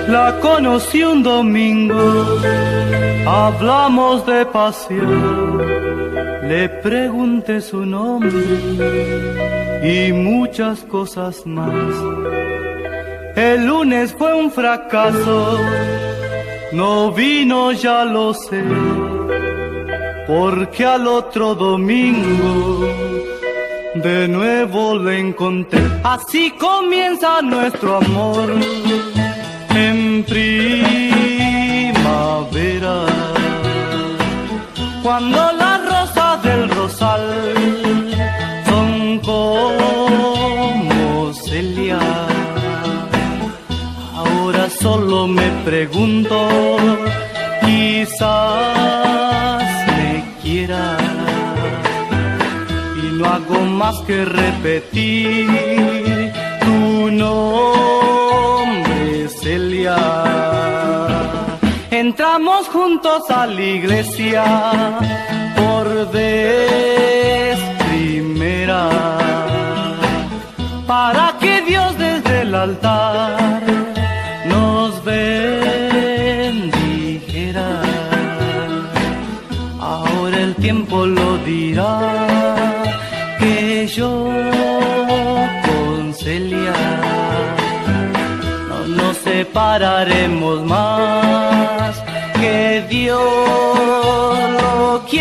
La conocí un domingo, hablamos de pasión, le pregunté su nombre y muchas cosas más. El lunes fue un fracaso, no vino, ya lo sé, porque al otro domingo de nuevo le encontré. Así comienza nuestro amor en primavera, cuando las rosas del rosal son como celia. Ahora solo me pregunto, quizás me quiera, y no hago más que repetir tu nombre, Celia. Entramos juntos a la iglesia por vez primera, para que Dios desde el altar nos bendijera. Ahora el tiempo lo dirá, que yo con Celia no nos separaremos más, que Dios lo quiera.